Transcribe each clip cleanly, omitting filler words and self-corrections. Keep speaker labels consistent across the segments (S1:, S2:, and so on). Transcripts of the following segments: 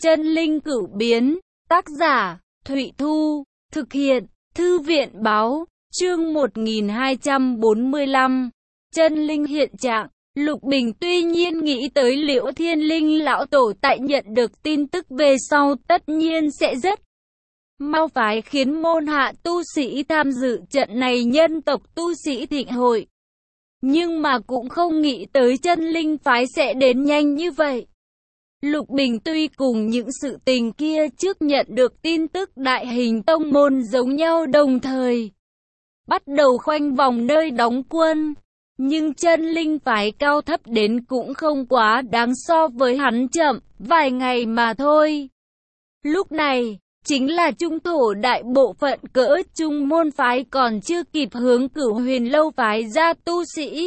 S1: Chân linh cửu biến, tác giả, Thụy Thu, thực hiện, Thư viện báo, chương 1245, chân linh hiện trạng. Lục Bình tuy nhiên nghĩ tới Liễu Thiên Linh lão tổ tại nhận được tin tức về sau tất nhiên sẽ rất mau phái khiến môn hạ tu sĩ tham dự trận này nhân tộc tu sĩ thịnh hội. Nhưng mà cũng không nghĩ tới chân linh phái sẽ đến nhanh như vậy. Lục Bình tuy cùng những sự tình kia trước nhận được tin tức đại hình tông môn giống nhau đồng thời bắt đầu khoanh vòng nơi đóng quân. Nhưng chân linh phái cao thấp đến cũng không quá đáng so với hắn chậm, vài ngày mà thôi. Lúc này, chính là trung thổ đại bộ phận cỡ trung môn phái còn chưa kịp hướng Cửu Huyền lâu phái ra tu sĩ.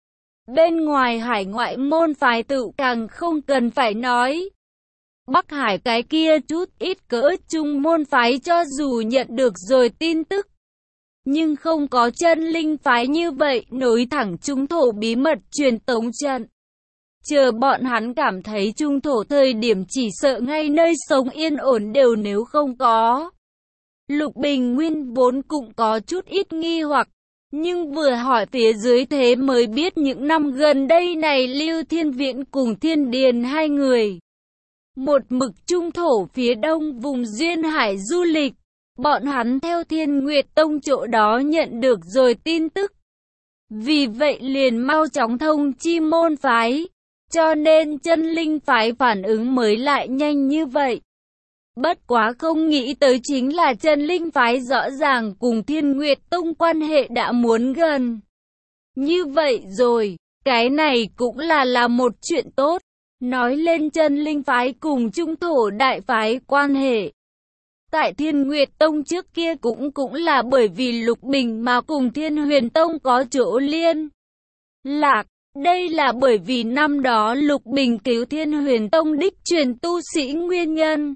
S1: Bên ngoài hải ngoại môn phái tự càng không cần phải nói. Bắc Hải cái kia chút ít cỡ trung môn phái cho dù nhận được rồi tin tức, nhưng không có chân linh phái như vậy nối thẳng trung thổ bí mật truyền tống trận. Chờ bọn hắn cảm thấy trung thổ thời điểm chỉ sợ ngay nơi sống yên ổn đều nếu không có. Lục Bình nguyên vốn cũng có chút ít nghi hoặc, nhưng vừa hỏi phía dưới thế mới biết những năm gần đây này Lưu Thiên Viễn cùng Thiên Điền hai người một mực trung thổ phía đông vùng duyên hải du lịch. Bọn hắn theo Thiên Nguyệt Tông chỗ đó nhận được rồi tin tức. Vì vậy liền mau chóng thông chi môn phái. Cho nên chân linh phái phản ứng mới lại nhanh như vậy. Bất quá không nghĩ tới chính là chân linh phái rõ ràng cùng Thiên Nguyệt Tông quan hệ đã muốn gần. Như vậy rồi, cái này cũng là một chuyện tốt. Nói lên chân linh phái cùng trung thổ đại phái quan hệ. Tại Thiên Nguyệt Tông trước kia cũng là bởi vì Lục Bình mà cùng Thiên Huyền Tông có chỗ liên lạc. Đây là bởi vì năm đó Lục Bình cứu Thiên Huyền Tông đích truyền tu sĩ nguyên nhân.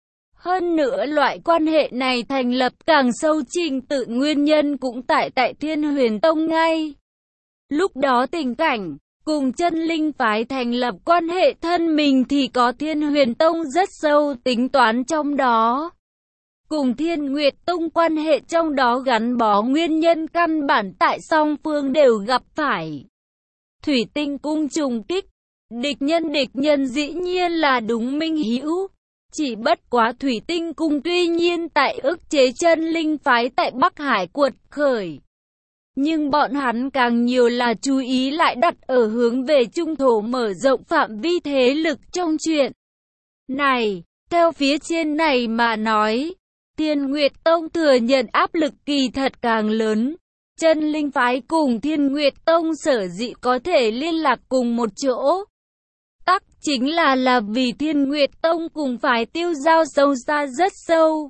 S1: Hơn nữa loại quan hệ này thành lập càng sâu trình tự nguyên nhân cũng tại Thiên Huyền Tông ngay. Lúc đó tình cảnh, cùng chân linh phái thành lập quan hệ thân mình thì có Thiên Huyền Tông rất sâu tính toán trong đó. Cùng Thiên Nguyệt Tông quan hệ trong đó gắn bó nguyên nhân căn bản tại song phương đều gặp phải. Thủy Tinh cung trùng kích, địch nhân dĩ nhiên là đúng Minh Hữu. Chỉ bất quá Thủy Tinh cung tuy nhiên tại ức chế chân linh phái tại Bắc Hải cuột khởi. Nhưng bọn hắn càng nhiều là chú ý lại đặt ở hướng về trung thổ mở rộng phạm vi thế lực trong chuyện này. Theo phía trên này mà nói, Thiên Nguyệt Tông thừa nhận áp lực kỳ thật càng lớn. Chân linh phái cùng Thiên Nguyệt Tông sở dĩ có thể liên lạc cùng một chỗ. Tắc chính là vì Thiên Nguyệt Tông cùng phái Tiêu Giao sâu xa rất sâu.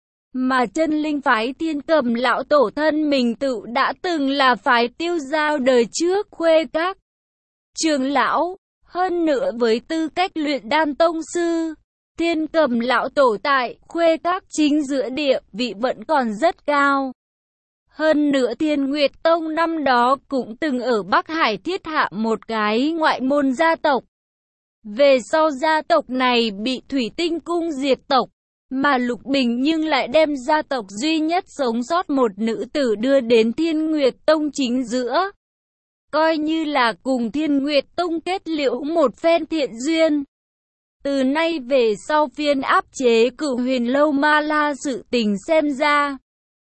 S1: Mà chân linh phái Thiên Cầm lão tổ thân mình tự đã từng là phái Tiêu Giao đời trước khuê các trưởng lão. Hơn nữa với tư cách luyện đan tông sư, Thiên Cầm lão tổ tại khuê các chính giữa địa vị vẫn còn rất cao. Hơn nữa Thiên Nguyệt Tông năm đó cũng từng ở Bắc Hải thiết hạ một cái ngoại môn gia tộc. Về sau gia tộc này bị Thủy Tinh cung diệt tộc, mà Lục Bình nhưng lại đem gia tộc duy nhất sống sót một nữ tử đưa đến Thiên Nguyệt Tông chính giữa. Coi như là cùng Thiên Nguyệt Tông kết liễu một phen thiện duyên. Từ nay về sau phiên áp chế Cửu Huyền lâu ma la sự tình xem ra,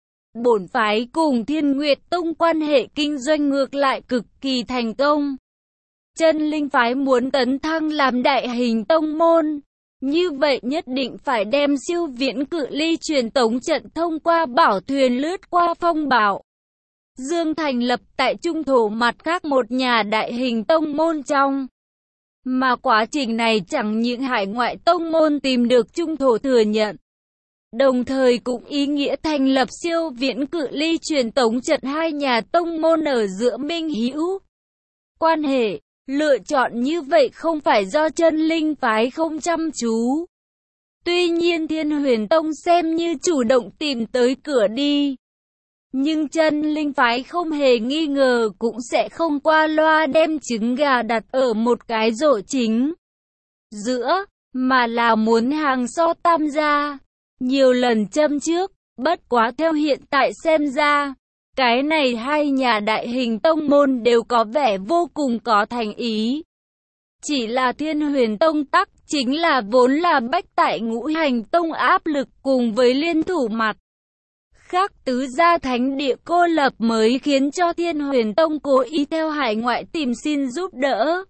S1: bổn phái cùng Thiên Nguyệt Tông quan hệ kinh doanh ngược lại cực kỳ thành công. Chân linh phái muốn tấn thăng làm đại hình tông môn, như vậy nhất định phải đem siêu viễn cự ly truyền tống trận thông qua bảo thuyền lướt qua phong bảo Dương thành lập tại trung thổ mặt khác một nhà đại hình tông môn trong. Mà quá trình này chẳng những hải ngoại tông môn tìm được trung thổ thừa nhận, đồng thời cũng ý nghĩa thành lập siêu viễn cự ly truyền tống trận hai nhà tông môn ở giữa minh hữu quan hệ. Lựa chọn như vậy không phải do chân linh phái không chăm chú. Tuy nhiên Thiên Huyền Tông xem như chủ động tìm tới cửa đi. Nhưng chân linh phái không hề nghi ngờ cũng sẽ không qua loa đem trứng gà đặt ở một cái rổ chính giữa. mà là muốn hàng so tam gia. Nhiều lần châm trước, bất quá theo hiện tại xem ra, cái này hai nhà đại hình tông môn đều có vẻ vô cùng có thành ý. Chỉ là Thiên Huyền Tông tắc chính là vốn là bách tại ngũ hành tông áp lực cùng với liên thủ mặt khác tứ gia thánh địa cô lập mới khiến cho Thiên Huyền Tông cố ý theo hải ngoại tìm xin giúp đỡ.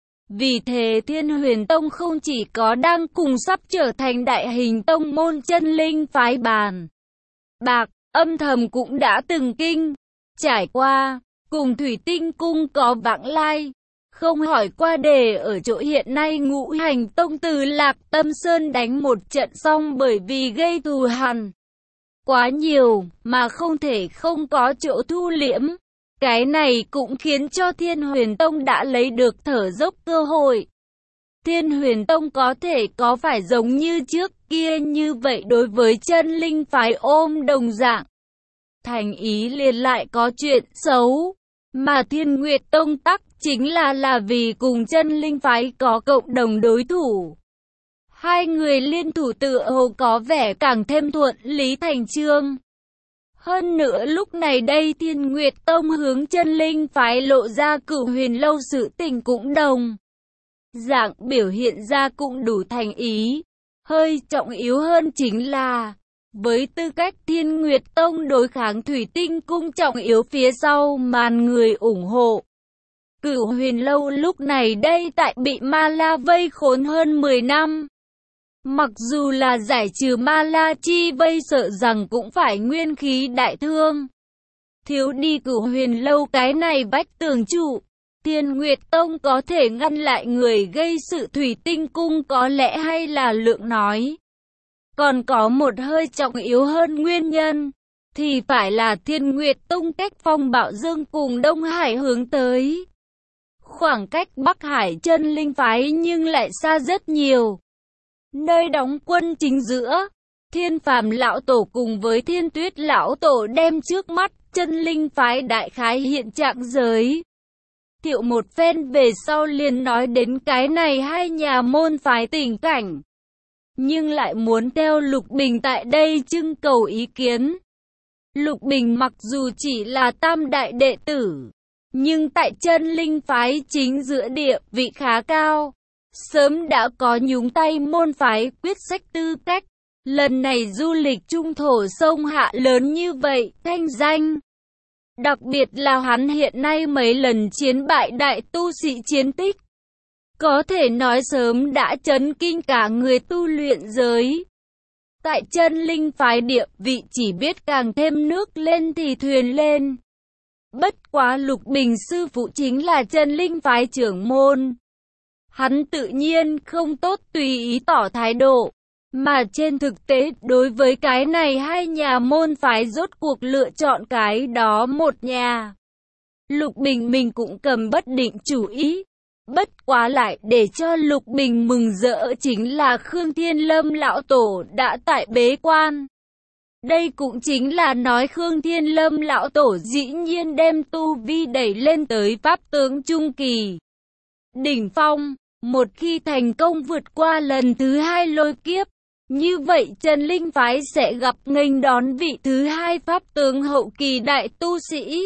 S1: Vì thế Thiên Huyền Tông không chỉ có đang cùng sắp trở thành đại hình tông môn chân linh phái bàn bạc, âm thầm cũng đã từng kinh trải qua, cùng Thủy Tinh Cung có vãng lai. Không hỏi qua đề ở chỗ hiện nay ngũ hành tông từ Lạc Tâm Sơn đánh một trận xong bởi vì gây thù hằn quá nhiều mà không thể không có chỗ thu liễm. Cái này cũng khiến cho Thiên Huyền Tông đã lấy được thở dốc cơ hội. Thiên Huyền Tông có thể có phải giống như trước kia như vậy đối với chân linh phái ôm đồng dạng thành ý liền lại có chuyện xấu. Mà Thiên Nguyệt Tông tắc chính là vì cùng chân linh phái có cộng đồng đối thủ. Hai người liên thủ tựa hồ có vẻ càng thêm thuận lý thành chương. Hơn nữa lúc này đây Thiên Nguyệt Tông hướng chân linh phái lộ ra Cửu Huyền Lâu sự tình cũng đồng dạng biểu hiện ra cũng đủ thành ý. Hơi trọng yếu hơn chính là, với tư cách Thiên Nguyệt Tông đối kháng Thủy Tinh Cung trọng yếu phía sau màn người ủng hộ. Cửu Huyền Lâu lúc này đây tại bị Ma La vây khốn hơn 10 năm. Mặc dù là giải trừ Ma La chi vây sợ rằng cũng phải nguyên khí đại thương. Thiếu đi Cửu Huyền Lâu cái này vách tường trụ, Thiên Nguyệt Tông có thể ngăn lại người gây sự Thủy Tinh Cung có lẽ hay là lượng nói. Còn có một hơi trọng yếu hơn nguyên nhân, thì phải là Thiên Nguyệt Tông cách Phong Bạo Dương cùng Đông Hải hướng tới. Khoảng cách Bắc Hải chân linh phái nhưng lại xa rất nhiều. Nơi đóng quân chính giữa, Thiên Phàm Lão Tổ cùng với Thiên Tuyết Lão Tổ đem trước mắt chân linh phái đại khái hiện trạng giới thiệu một phen về sau liền nói đến cái này hai nhà môn phái tình cảnh. Nhưng lại muốn theo Lục Bình tại đây trưng cầu ý kiến. Lục Bình mặc dù chỉ là tam đại đệ tử, nhưng tại chân linh phái chính giữa địa vị khá cao. Sớm đã có nhúng tay môn phái quyết sách tư cách. Lần này du lịch trung thổ sông Hạ lớn như vậy, thanh danh. Đặc biệt là hắn hiện nay mấy lần chiến bại đại tu sĩ chiến tích. Có thể nói sớm đã chấn kinh cả người tu luyện giới. Tại chân linh phái địa vị chỉ biết càng thêm nước lên thì thuyền lên. Bất quá Lục Bình sư phụ chính là chân linh phái trưởng môn. Hắn tự nhiên không tốt tùy ý tỏ thái độ. Mà trên thực tế đối với cái này hai nhà môn phái rốt cuộc lựa chọn cái đó một nhà. Lục Bình mình cũng cầm bất định chủ ý. Bất quá lại để cho Lục Bình mừng rỡ chính là Khương Thiên Lâm Lão Tổ đã tại bế quan. Đây cũng chính là nói Khương Thiên Lâm Lão Tổ dĩ nhiên đem tu vi đẩy lên tới pháp tướng trung kỳ đỉnh phong. Một khi thành công vượt qua lần thứ hai lôi kiếp, như vậy chân linh phái sẽ gặp nghênh đón vị thứ hai pháp tướng hậu kỳ đại tu sĩ.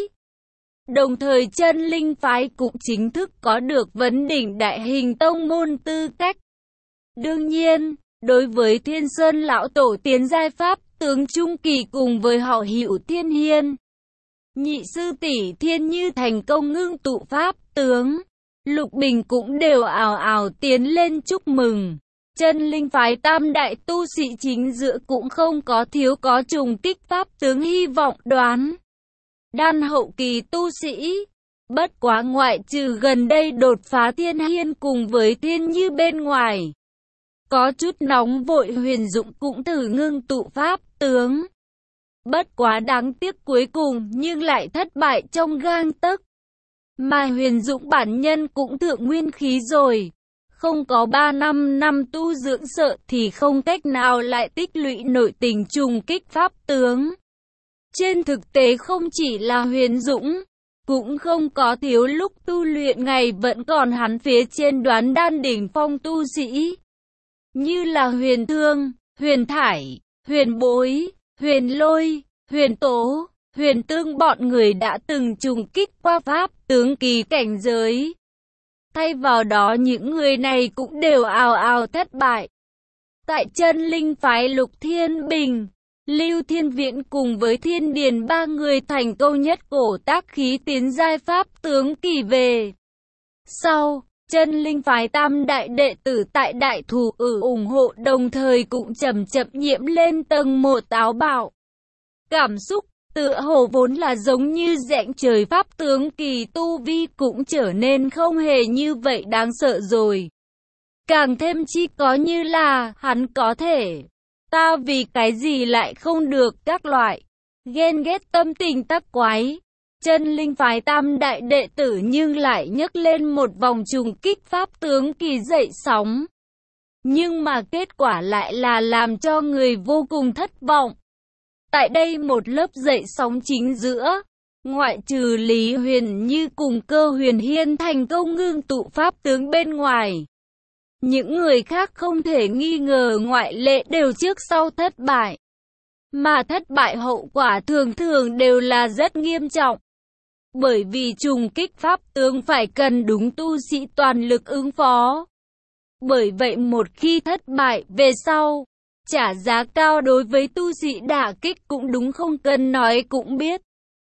S1: Đồng thời chân linh phái cũng chính thức có được vấn đỉnh đại hình tông môn tư cách. Đương nhiên, đối với Thiên Sơn Lão Tổ tiến giai pháp tướng trung kỳ cùng với họ Hữu Thiên Hiên, nhị sư tỷ Thiên Như thành công ngưng tụ pháp tướng, Lục Bình cũng đều ào ào tiến lên chúc mừng. Chân linh phái tam đại tu sĩ chính giữa cũng không có thiếu có trùng kích pháp tướng hy vọng đoán. Đan hậu kỳ tu sĩ, bất quá ngoại trừ gần đây đột phá Thiên Hiên cùng với Thiên Như bên ngoài. Có chút nóng vội Huyền Dũng cũng thử ngưng tụ pháp tướng. Bất quá đáng tiếc cuối cùng nhưng lại thất bại trong gang tấc. Mà Huyền Dũng bản nhân cũng thượng nguyên khí rồi. Không có 3 năm tu dưỡng sợ thì không cách nào lại tích lũy nội tình trùng kích pháp tướng. Trên thực tế không chỉ là Huyền Dũng, cũng không có thiếu lúc tu luyện ngày vẫn còn hắn phía trên đoán đan đỉnh phong tu sĩ. như là Huyền Thương, Huyền Thải, Huyền Bối, Huyền Lôi, Huyền Tố, Huyền Tương bọn người đã từng trùng kích qua pháp tướng kỳ cảnh giới. Thay vào đó những người này cũng đều ào ào thất bại. Tại Chân Linh phái Lục Thiên Bình, Lưu Thiên Viễn cùng với Thiên Điền ba người thành công nhất cổ tác khí tiến giai pháp tướng kỳ về. Sau, Chân Linh phái tam đại đệ tử tại đại thủ ủng hộ đồng thời cũng chậm chậm nhiễm lên tầng một táo bạo. Cảm xúc tựa hồ vốn là giống như rãnh trời pháp tướng kỳ tu vi cũng trở nên không hề như vậy đáng sợ rồi. Càng thêm chi có như là hắn có thể, ta vì cái gì lại không được các loại ghen ghét tâm tình tắc quái. Chân Linh phái tam đại đệ tử nhưng lại nhấc lên một vòng trùng kích pháp tướng kỳ dậy sóng. Nhưng mà kết quả lại là làm cho người vô cùng thất vọng. Tại đây một lớp dậy sóng chính giữa, ngoại trừ Lý Huyền Như cùng Cơ Huyền Hiên thành công ngưng tụ pháp tướng bên ngoài, những người khác không thể nghi ngờ ngoại lệ đều trước sau thất bại. Mà thất bại hậu quả thường thường đều là rất nghiêm trọng. Bởi vì trùng kích pháp tướng phải cần đúng tu sĩ toàn lực ứng phó. Bởi vậy một khi thất bại về sau, trả giá cao đối với tu sĩ đả kích cũng đúng không cần nói cũng biết.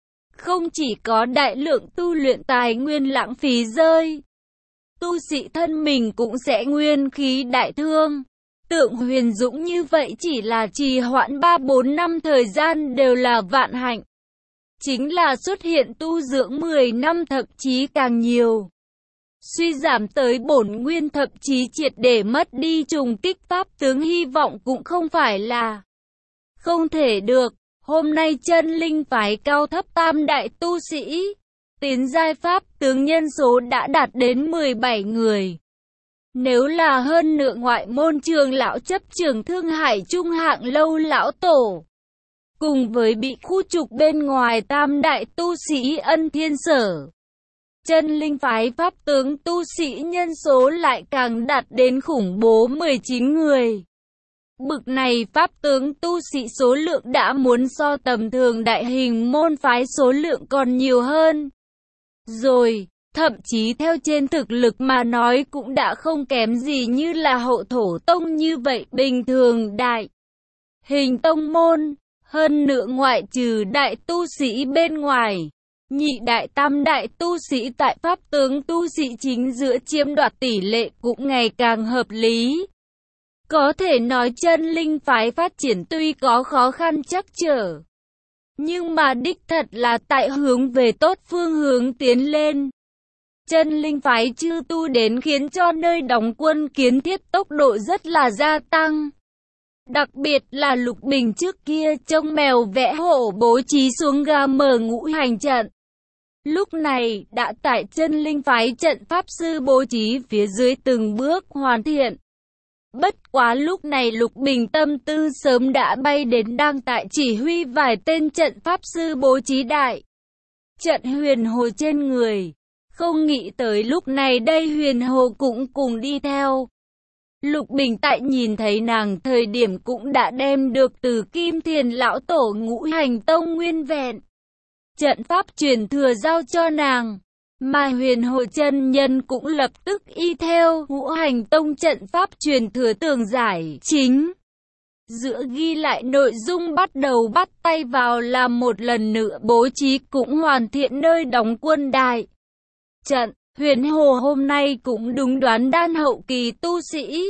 S1: Không chỉ có đại lượng tu luyện tài nguyên lãng phí rơi, tu sĩ thân mình cũng sẽ nguyên khí đại thương. Tượng Huyền Dũng như vậy chỉ là trì hoãn 3-4 năm thời gian đều là vạn hạnh. Chính là xuất hiện tu dưỡng 10 năm thậm chí càng nhiều. Suy giảm tới bổn nguyên thậm chí triệt để mất đi trùng kích pháp tướng hy vọng cũng không phải là không thể được. Hôm nay Chân Linh phái cao thấp tam đại tu sĩ tiến giai pháp tướng nhân số đã đạt đến 17 người. Nếu là hơn nửa ngoại môn trường lão chấp trưởng Thương Hải Trung hạng lâu lão tổ, cùng với bị khu trục bên ngoài tam đại tu sĩ Ân Thiên Sở, Chân Linh phái pháp tướng tu sĩ nhân số lại càng đạt đến khủng bố 19 người. Bực này pháp tướng tu sĩ số lượng đã muốn so tầm thường đại hình môn phái số lượng còn nhiều hơn rồi, thậm chí theo trên thực lực mà nói cũng đã không kém gì như là Hậu Thổ Tông như vậy bình thường đại hình tông môn. Hơn nữa ngoại trừ đại tu sĩ bên ngoài, nhị đại tam đại tu sĩ tại pháp tướng tu sĩ chính giữa chiếm đoạt tỷ lệ cũng ngày càng hợp lý. Có thể nói Chân Linh phái phát triển tuy có khó khăn trắc trở, nhưng mà đích thật là tại hướng về tốt phương hướng tiến lên. Chân Linh phái chư tu đến khiến cho nơi đóng quân kiến thiết tốc độ rất là gia tăng. Đặc biệt là Lục Bình trước kia trông mèo vẽ hổ bố trí xuống ga mở ngũ hành trận. Lúc này đã tại Chân Linh phái trận pháp sư bố trí phía dưới từng bước hoàn thiện. Bất quá lúc này Lục Bình tâm tư sớm đã bay đến đang tại chỉ huy vài tên trận pháp sư bố trí đại trận Huyền Hồ trên người. Không nghĩ tới lúc này đây Huyền Hồ cũng cùng đi theo. Lục Bình tại nhìn thấy nàng thời điểm cũng đã đem được từ Kim Thiền lão tổ Ngũ Hành Tông nguyên vẹn trận pháp truyền thừa giao cho nàng, mà Huyền Hồ chân nhân cũng lập tức y theo Ngũ Hành Tông trận pháp truyền thừa tường giải chính. Giữa ghi lại nội dung bắt đầu bắt tay vào làm một lần nữa bố trí cũng hoàn thiện nơi đóng quân đại trận. Huyền Hồ hôm nay cũng đúng đoán đan hậu kỳ tu sĩ.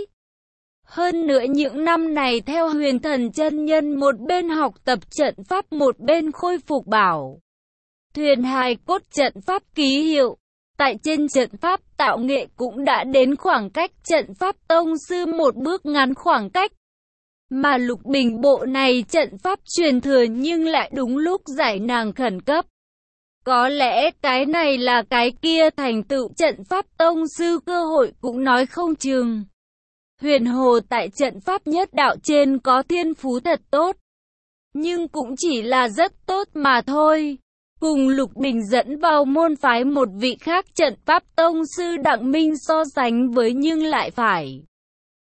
S1: Hơn nữa những năm này theo Huyền Thần chân nhân một bên học tập trận pháp một bên khôi phục bảo thuyền hài cốt trận pháp ký hiệu. Tại trên trận pháp tạo nghệ cũng đã đến khoảng cách trận pháp tông sư một bước ngắn khoảng cách. Mà Lục Bình bộ này trận pháp truyền thừa nhưng lại đúng lúc giải nàng khẩn cấp. Có lẽ cái này là cái kia thành tựu trận pháp tông sư cơ hội cũng nói không chừng. Huyền Hồ tại trận pháp nhất đạo trên có thiên phú thật tốt, nhưng cũng chỉ là rất tốt mà thôi. Cùng Lục Bình dẫn vào môn phái một vị khác trận pháp tông sư Đặng Minh so sánh với nhưng lại phải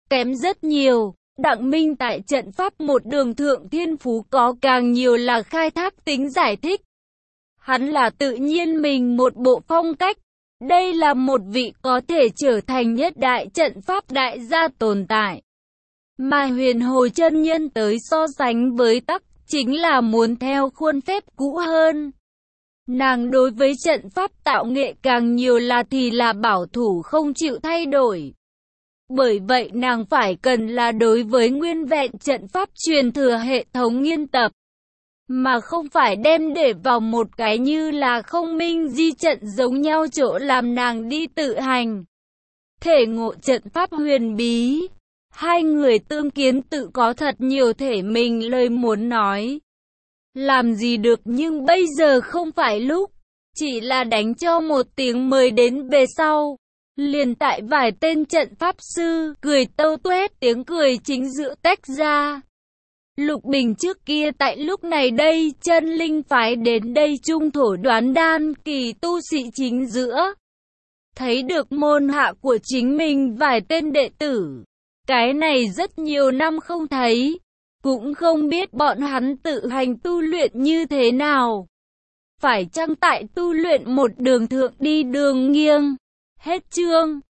S1: kém rất nhiều. Đặng Minh tại trận pháp một đường thượng thiên phú có càng nhiều là khai thác tính giải thích. Hắn là tự nhiên mình một bộ phong cách. Đây là một vị có thể trở thành nhất đại trận pháp đại gia tồn tại. Mà Huyền Hồi chân nhân tới so sánh với Tắc, chính là muốn theo khuôn phép cũ hơn. Nàng đối với trận pháp tạo nghệ càng nhiều là bảo thủ không chịu thay đổi. Bởi vậy nàng phải cần là đối với nguyên vẹn trận pháp truyền thừa hệ thống nghiên tập. Mà không phải đem để vào một cái như là không minh di trận giống nhau chỗ làm nàng đi tự hành. Thể ngộ trận pháp huyền bí. Hai người tương kiến tự có thật nhiều thể mình lời muốn nói. Làm gì được nhưng bây giờ không phải lúc. Chỉ là đánh cho một tiếng mời đến về sau. Liền tại vài tên trận pháp sư cười tâu tuét, tiếng cười chính giữa tách ra. Lục Bình trước kia tại lúc này đây chân linh phái đến đây trung thổ đoán đan kỳ tu sĩ chính giữa. Thấy được môn hạ của chính mình vài tên đệ tử. Cái này rất nhiều năm không thấy. Cũng không biết bọn hắn tự hành tu luyện như thế nào. Phải chăng tại tu luyện một đường thượng đi đường nghiêng. Hết chương.